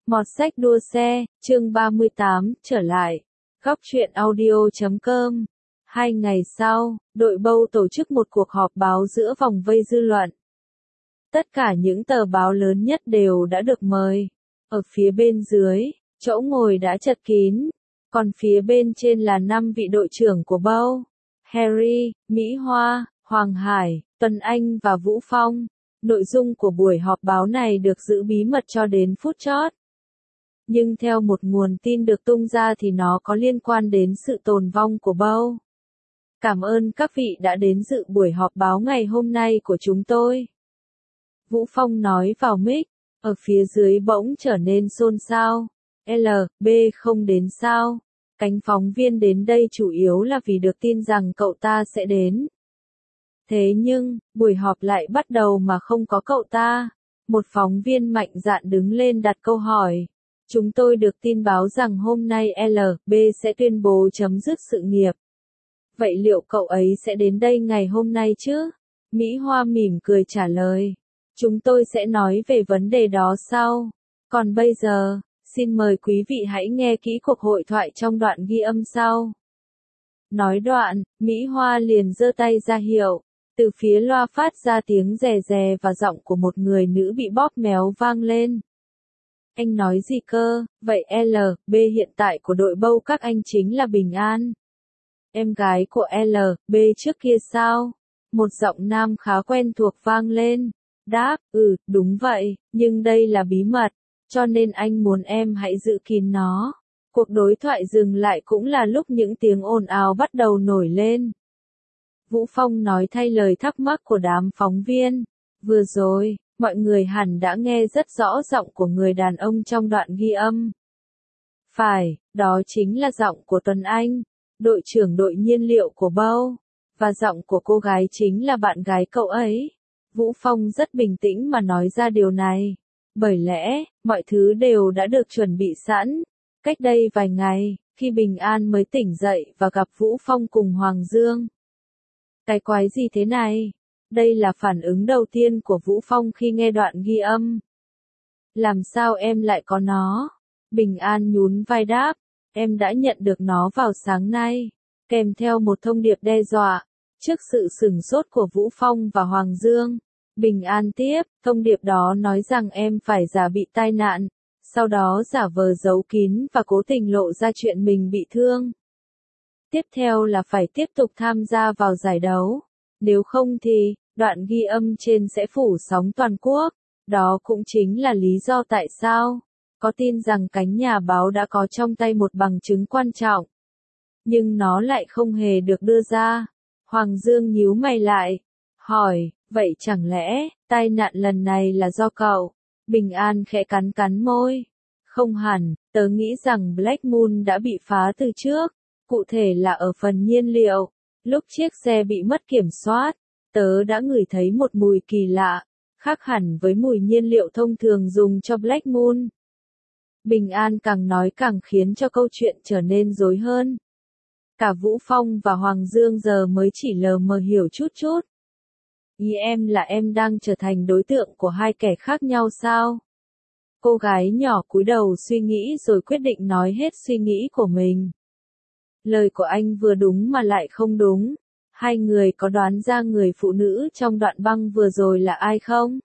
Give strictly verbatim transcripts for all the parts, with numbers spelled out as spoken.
Mọt sách đua xe, chương ba mươi tám, trở lại. Góc truyện audio chấm com. Hai ngày sau, đội bầu tổ chức một cuộc họp báo giữa vòng vây dư luận. Tất cả những tờ báo lớn nhất đều đã được mời. Ở phía bên dưới, chỗ ngồi đã chật kín. Còn phía bên trên là năm vị đội trưởng của bầu. Harry, Mỹ Hoa, Hoàng Hải, Tuấn Anh và Vũ Phong. Nội dung của buổi họp báo này được giữ bí mật cho đến phút chót. Nhưng theo một nguồn tin được tung ra thì nó có liên quan đến sự tồn vong của bầu. Cảm ơn các vị đã đến dự buổi họp báo ngày hôm nay của chúng tôi. Vũ Phong nói vào mic, ở phía dưới bỗng trở nên xôn xao. L, B không đến sao? Cánh phóng viên đến đây chủ yếu là vì được tin rằng cậu ta sẽ đến. Thế nhưng, buổi họp lại bắt đầu mà không có cậu ta. Một phóng viên mạnh dạn đứng lên đặt câu hỏi. Chúng tôi được tin báo rằng hôm nay L, B sẽ tuyên bố chấm dứt sự nghiệp. Vậy liệu cậu ấy sẽ đến đây ngày hôm nay chứ? Mỹ Hoa mỉm cười trả lời. Chúng tôi sẽ nói về vấn đề đó sau. Còn bây giờ, xin mời quý vị hãy nghe kỹ cuộc hội thoại trong đoạn ghi âm sau. Nói đoạn, Mỹ Hoa liền giơ tay ra hiệu. Từ phía loa phát ra tiếng rè rè và giọng của một người nữ bị bóp méo vang lên. Anh nói gì cơ, vậy L, B hiện tại của đội bầu các anh chính là Bình An. Em gái của L, B trước kia sao? Một giọng nam khá quen thuộc vang lên. Đáp, ừ, đúng vậy, nhưng đây là bí mật, cho nên anh muốn em hãy giữ kín nó. Cuộc đối thoại dừng lại cũng là lúc những tiếng ồn ào bắt đầu nổi lên. Vũ Phong nói thay lời thắc mắc của đám phóng viên. Vừa rồi, mọi người hẳn đã nghe rất rõ giọng của người đàn ông trong đoạn ghi âm. Phải, đó chính là giọng của Tuấn Anh, đội trưởng đội nhiên liệu của bầu, và giọng của cô gái chính là bạn gái cậu ấy. Vũ Phong rất bình tĩnh mà nói ra điều này, bởi lẽ, mọi thứ đều đã được chuẩn bị sẵn. Cách đây vài ngày, khi Bình An mới tỉnh dậy và gặp Vũ Phong cùng Hoàng Dương. Cái quái gì thế này? Đây là phản ứng đầu tiên của Vũ Phong khi nghe đoạn ghi âm. Làm sao em lại có nó? Bình An nhún vai đáp, em đã nhận được nó vào sáng nay, kèm theo một thông điệp đe dọa. Trước sự sửng sốt của Vũ Phong và Hoàng Dương, Bình An tiếp, thông điệp đó nói rằng em phải giả bị tai nạn, sau đó giả vờ giấu kín và cố tình lộ ra chuyện mình bị thương. Tiếp theo là phải tiếp tục tham gia vào giải đấu. Nếu không thì, đoạn ghi âm trên sẽ phủ sóng toàn quốc. Đó cũng chính là lý do tại sao có tin rằng cánh nhà báo đã có trong tay một bằng chứng quan trọng. Nhưng nó lại không hề được đưa ra. Hoàng Dương nhíu mày lại, hỏi, vậy chẳng lẽ, tai nạn lần này là do cậu? Bình An khẽ cắn cắn môi. Không hẳn, tớ nghĩ rằng Black Moon đã bị phá từ trước. Cụ thể là ở phần nhiên liệu. Lúc chiếc xe bị mất kiểm soát, tớ đã ngửi thấy một mùi kỳ lạ, khác hẳn với mùi nhiên liệu thông thường dùng cho Black Moon. Bình An càng nói càng khiến cho câu chuyện trở nên rối hơn. Cả Vũ Phong và Hoàng Dương giờ mới chỉ lờ mờ hiểu chút chút. Ý em là em đang trở thành đối tượng của hai kẻ khác nhau sao? Cô gái nhỏ cúi đầu suy nghĩ rồi quyết định nói hết suy nghĩ của mình. Lời của anh vừa đúng mà lại không đúng. Hai người có đoán ra người phụ nữ trong đoạn băng vừa rồi là ai không?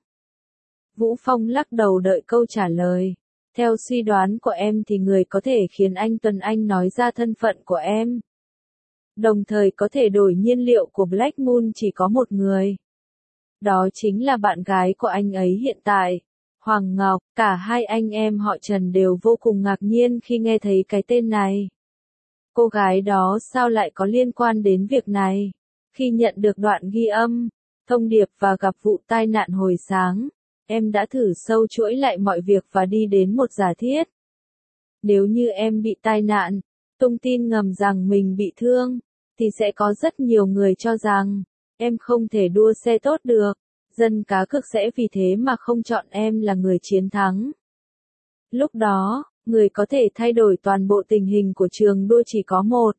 Vũ Phong lắc đầu đợi câu trả lời. Theo suy đoán của em thì người có thể khiến anh Tuấn Anh nói ra thân phận của em. Đồng thời có thể đổi nhiên liệu của Black Moon chỉ có một người. Đó chính là bạn gái của anh ấy hiện tại, Hoàng Ngọc. Cả hai anh em họ Trần đều vô cùng ngạc nhiên khi nghe thấy cái tên này. Cô gái đó sao lại có liên quan đến việc này? Khi nhận được đoạn ghi âm, thông điệp và gặp vụ tai nạn hồi sáng, em đã thử sâu chuỗi lại mọi việc và đi đến một giả thiết. Nếu như em bị tai nạn, tung tin ngầm rằng mình bị thương, thì sẽ có rất nhiều người cho rằng em không thể đua xe tốt được. Dân cá cược sẽ vì thế mà không chọn em là người chiến thắng. Lúc đó, người có thể thay đổi toàn bộ tình hình của trường đua chỉ có một.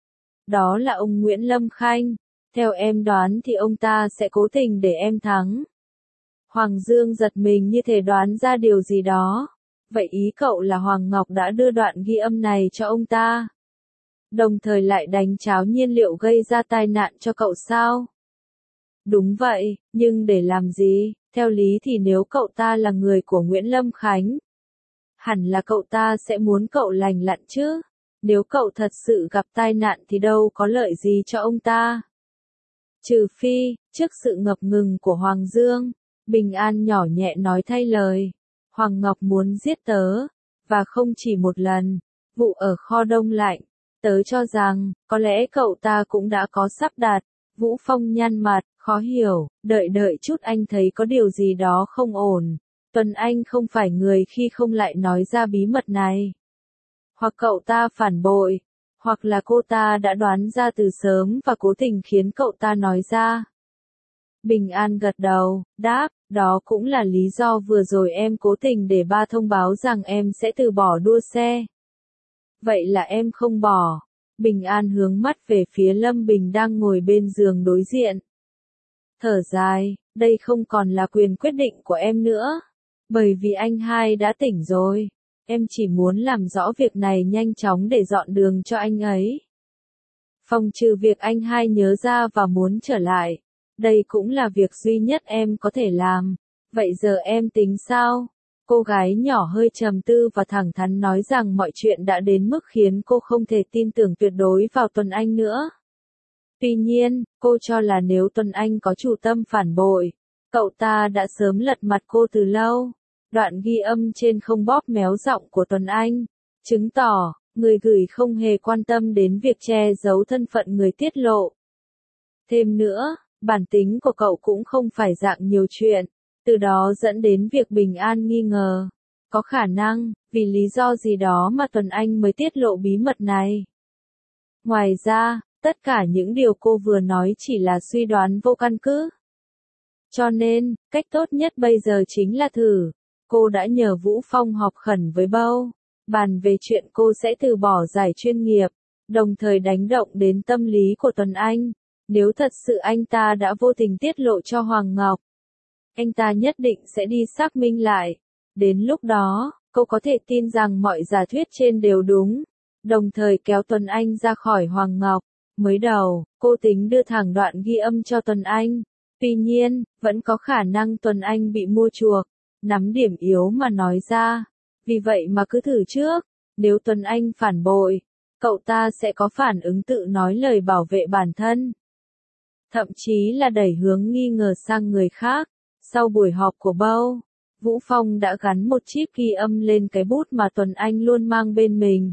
Đó là ông Nguyễn Lâm Khanh. Theo em đoán thì ông ta sẽ cố tình để em thắng. Hoàng Dương giật mình như thể đoán ra điều gì đó. Vậy ý cậu là Hoàng Ngọc đã đưa đoạn ghi âm này cho ông ta? Đồng thời lại đánh tráo nhiên liệu gây ra tai nạn cho cậu sao? Đúng vậy, nhưng để làm gì? Theo lý thì nếu cậu ta là người của Nguyễn Lâm Khánh, hẳn là cậu ta sẽ muốn cậu lành lặn chứ. Nếu cậu thật sự gặp tai nạn thì đâu có lợi gì cho ông ta. Trừ phi, trước sự ngập ngừng của Hoàng Dương, Bình An nhỏ nhẹ nói thay lời. Hoàng Ngọc muốn giết tớ, và không chỉ một lần. Vụ ở kho đông lạnh, tớ cho rằng, có lẽ cậu ta cũng đã có sắp đặt. Vũ Phong nhăn mặt, khó hiểu, đợi đợi chút anh thấy có điều gì đó không ổn. Tuấn Anh không phải người khi không lại nói ra bí mật này. Hoặc cậu ta phản bội, hoặc là cô ta đã đoán ra từ sớm và cố tình khiến cậu ta nói ra. Bình An gật đầu, đáp, đó cũng là lý do vừa rồi em cố tình để ba thông báo rằng em sẽ từ bỏ đua xe. Vậy là em không bỏ. Bình An hướng mắt về phía Lâm Bình đang ngồi bên giường đối diện. Thở dài, đây không còn là quyền quyết định của em nữa. Bởi vì anh hai đã tỉnh rồi. Em chỉ muốn làm rõ việc này nhanh chóng để dọn đường cho anh ấy. Phòng trừ việc anh hai nhớ ra và muốn trở lại. Đây cũng là việc duy nhất em có thể làm. Vậy giờ em tính sao? Cô gái nhỏ hơi trầm tư và thẳng thắn nói rằng mọi chuyện đã đến mức khiến cô không thể tin tưởng tuyệt đối vào Tuấn Anh nữa. Tuy nhiên, cô cho là nếu Tuấn Anh có chủ tâm phản bội, cậu ta đã sớm lật mặt cô từ lâu. Đoạn ghi âm trên không bóp méo giọng của Tuấn Anh, chứng tỏ, người gửi không hề quan tâm đến việc che giấu thân phận người tiết lộ. Thêm nữa, bản tính của cậu cũng không phải dạng nhiều chuyện, từ đó dẫn đến việc Bình An nghi ngờ. Có khả năng, vì lý do gì đó mà Tuấn Anh mới tiết lộ bí mật này. Ngoài ra, tất cả những điều cô vừa nói chỉ là suy đoán vô căn cứ. Cho nên, cách tốt nhất bây giờ chính là thử. Cô đã nhờ Vũ Phong họp khẩn với Bâu, bàn về chuyện cô sẽ từ bỏ giải chuyên nghiệp, đồng thời đánh động đến tâm lý của Tuấn Anh. Nếu thật sự anh ta đã vô tình tiết lộ cho Hoàng Ngọc, anh ta nhất định sẽ đi xác minh lại. Đến lúc đó, cô có thể tin rằng mọi giả thuyết trên đều đúng, đồng thời kéo Tuấn Anh ra khỏi Hoàng Ngọc. Mới đầu, cô tính đưa thẳng đoạn ghi âm cho Tuấn Anh. Tuy nhiên, vẫn có khả năng Tuấn Anh bị mua chuộc. Nắm điểm yếu mà nói ra. Vì vậy mà cứ thử trước. Nếu Tuấn Anh phản bội, cậu ta sẽ có phản ứng tự nói lời bảo vệ bản thân. Thậm chí là đẩy hướng nghi ngờ sang người khác. Sau buổi họp của Bâu, Vũ Phong đã gắn một chip ghi âm lên cái bút mà Tuấn Anh luôn mang bên mình.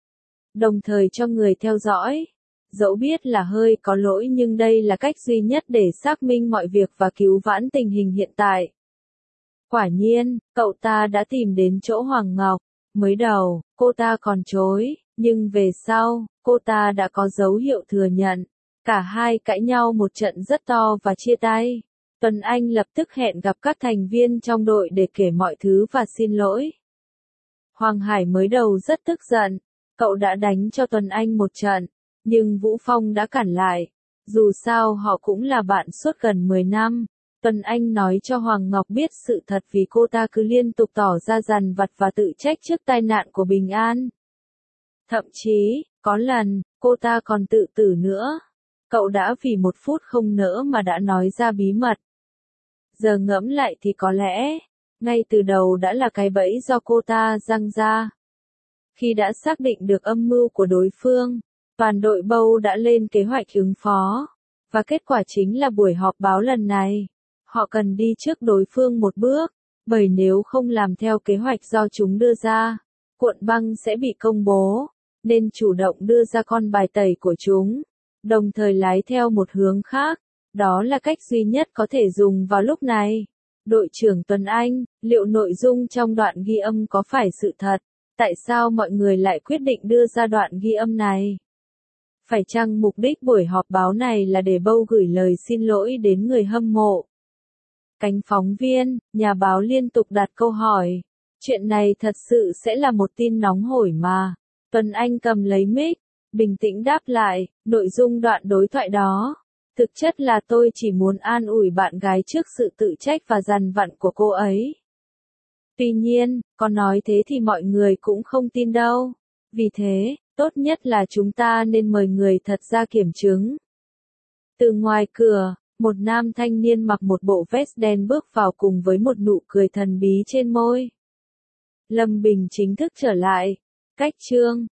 Đồng thời cho người theo dõi. Dẫu biết là hơi có lỗi nhưng đây là cách duy nhất để xác minh mọi việc và cứu vãn tình hình hiện tại. Quả nhiên, cậu ta đã tìm đến chỗ Hoàng Ngọc. Mới đầu, cô ta còn chối, nhưng về sau, cô ta đã có dấu hiệu thừa nhận. Cả hai cãi nhau một trận rất to và chia tay. Tuấn Anh lập tức hẹn gặp các thành viên trong đội để kể mọi thứ và xin lỗi. Hoàng Hải mới đầu rất tức giận. Cậu đã đánh cho Tuấn Anh một trận, nhưng Vũ Phong đã cản lại. Dù sao họ cũng là bạn suốt gần mười năm. Tuấn Anh nói cho Hoàng Ngọc biết sự thật vì cô ta cứ liên tục tỏ ra dằn vặt và tự trách trước tai nạn của Bình An. Thậm chí, có lần, cô ta còn tự tử nữa. Cậu đã vì một phút không nỡ mà đã nói ra bí mật. Giờ ngẫm lại thì có lẽ, ngay từ đầu đã là cái bẫy do cô ta giăng ra. Khi đã xác định được âm mưu của đối phương, toàn đội Bâu đã lên kế hoạch ứng phó. Và kết quả chính là buổi họp báo lần này. Họ cần đi trước đối phương một bước, bởi nếu không làm theo kế hoạch do chúng đưa ra, cuộn băng sẽ bị công bố, nên chủ động đưa ra con bài tẩy của chúng, đồng thời lái theo một hướng khác. Đó là cách duy nhất có thể dùng vào lúc này. Đội trưởng Tuấn Anh, liệu nội dung trong đoạn ghi âm có phải sự thật? Tại sao mọi người lại quyết định đưa ra đoạn ghi âm này? Phải chăng mục đích buổi họp báo này là để Bâu gửi lời xin lỗi đến người hâm mộ? Cánh phóng viên, nhà báo liên tục đặt câu hỏi. Chuyện này thật sự sẽ là một tin nóng hổi mà. Tuấn Anh cầm lấy mic, bình tĩnh đáp lại, nội dung đoạn đối thoại đó. Thực chất là tôi chỉ muốn an ủi bạn gái trước sự tự trách và dằn vặn của cô ấy. Tuy nhiên, có nói thế thì mọi người cũng không tin đâu. Vì thế, tốt nhất là chúng ta nên mời người thật ra kiểm chứng. Từ ngoài cửa, một nam thanh niên mặc một bộ vest đen bước vào cùng với một nụ cười thần bí trên môi. Lâm Bình chính thức trở lại. Cách chương